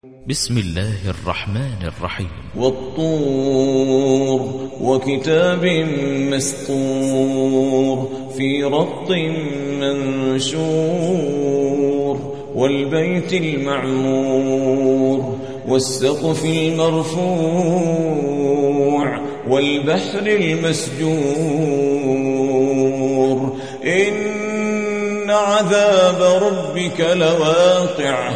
بسم الله الرحمن الرحيم. والطور وكتاب مسطور في رق منشور والبيت المعمور والسقف المرفوع والبحر المسجور إن عذاب ربك لواقع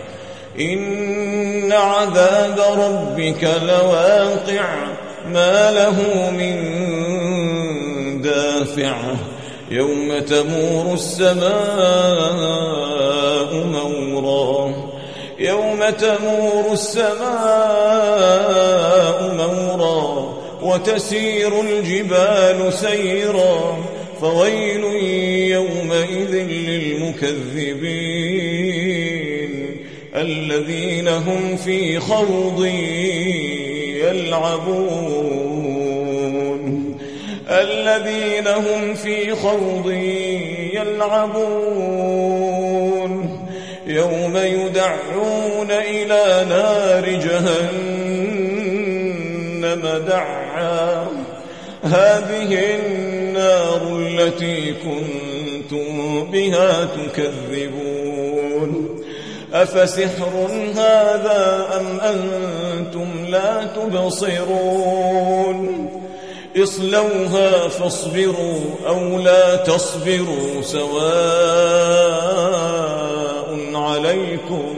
إن عذاب ربك لواقع ما له من دافع يوم تمور السماء مورا يوم تمور السماء مورا وتسير الجبال سيرا فويل يومئذ للمكذبين الذين هم في خوض يلعبون الذين هم في خوض يلعبون يوم يدعون إلى نار جهنم دعا هذه النار التي كنتم بها تكذبون أفسحر هذا أم أنتم لا تبصرون اصلوها فاصبروا أو لا تصبروا سواء عليكم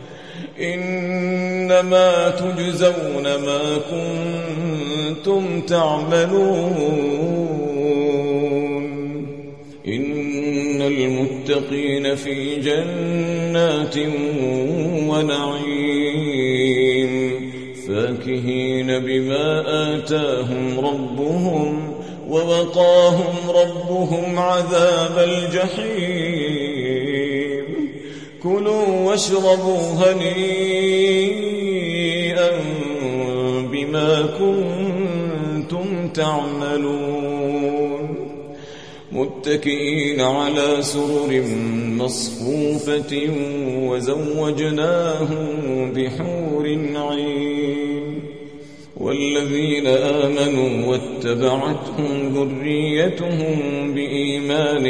إنما تجزون ما كنتم تعملون إن المتقين في جنات ونعيم فاكهين بما آتاهم ربهم ووقاهم ربهم عذاب الجحيم كلوا واشربوا هنيئا بما كنتم تعملون متكئين على سرر مصفوفة وزوجناهم بحور عين والذين آمنوا واتبعتهم ذريتهم بإيمان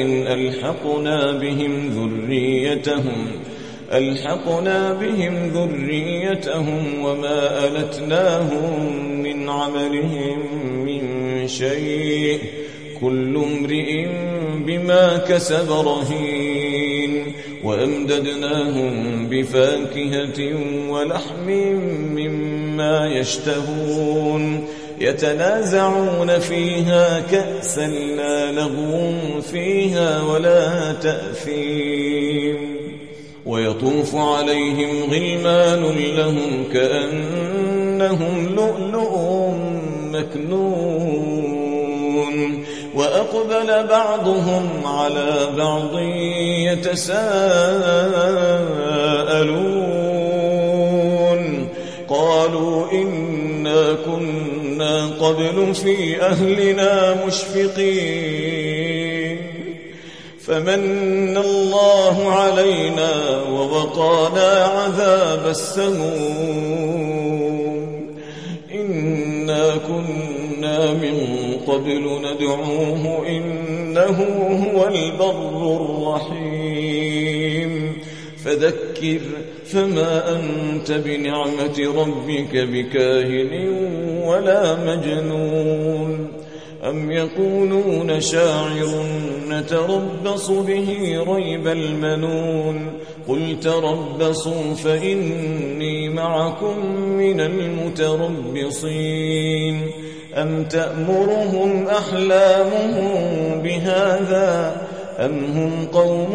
ألحقنا بهم ذريتهم وما ألتناهم من عملهم من شيء كل امرئ بما كسب رهين وأمددناهم بفاكهة ولحم مما يشتهون يتنازعون فيها كأسا لا لغو فيها ولا تأثيم ويطوف عليهم غلمان لهم كأنهم لؤلؤ مكنون وأقبل بعضهم على بعض يتساءلون قالوا إنا كنا قبل في أهلنا مشفقين فمن الله علينا ووقانا عذاب السموم إنا كنا من قبل ندعوه إنه هو البر الرحيم فذكر فما أنت بنعمة ربك بكاهن ولا مجنون أم يقولون شاعر نتربص به ريب المنون قل تربصوا فإني معكم من المتربصين أم تأمرهم أحلامهم بهذا أم هم قوم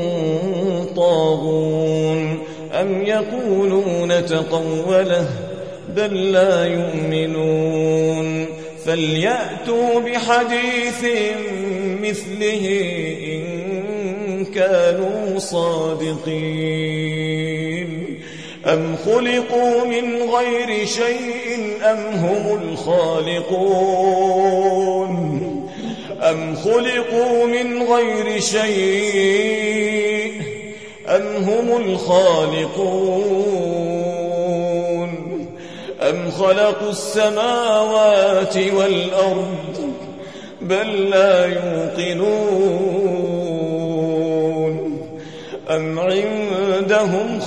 طاغون أم يقولون تقوله بل لا يؤمنون فليأتوا بحديث مثله إن كانوا صادقين أم خلقوا من غير شيء أم هم الخالقون أم خلقوا من غير شيء أم هم الخالقون خلقوا السماوات والأرض بل لا يوقنون أم عندهم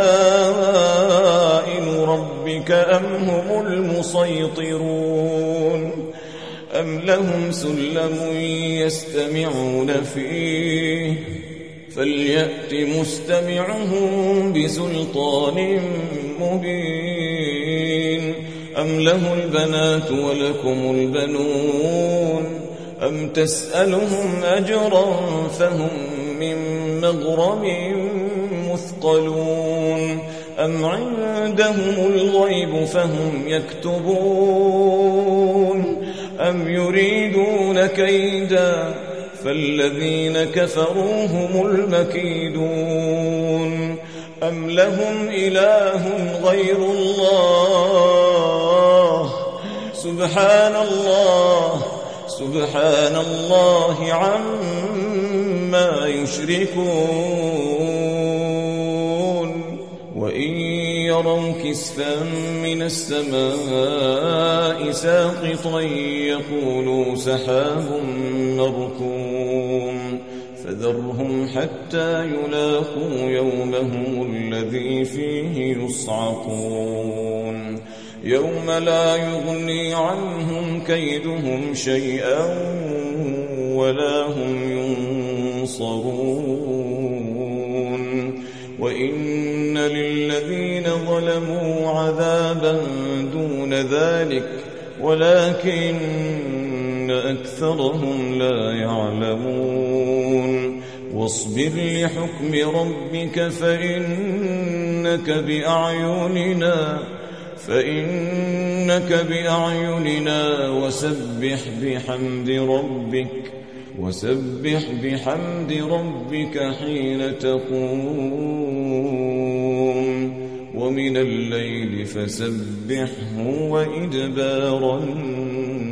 خزائن ربك أم هم المسيطرون أم لهم سلم يستمعون فيه فليأت مستمعهم بسلطان مبين أم له البنات ولكم البنون أم تسألهم أجرا فهم من مغرم مثقلون أم عندهم الغيب فهم يكتبون أم يريدون كيدا فالذين كفروا هم المكيدون أم لهم إله غير الله سبحان الله عما يشركون وإن يروا كسفا من السماء ساقطا يقولوا سحاب مركوم فذرهم حتى يلاقوا يومهم الذي فيه يصعقون يوم لا يغني عنهم كيدهم شيئا ولا هم ينصرون وإن للذين ظلموا عذابا دون ذلك ولكن أكثرهم لا يعلمون واصبر لحكم ربك فإنك بأعيننا وسبح بحمد ربك حين تقوم ومن الليل فسبحه وإدبار النجوم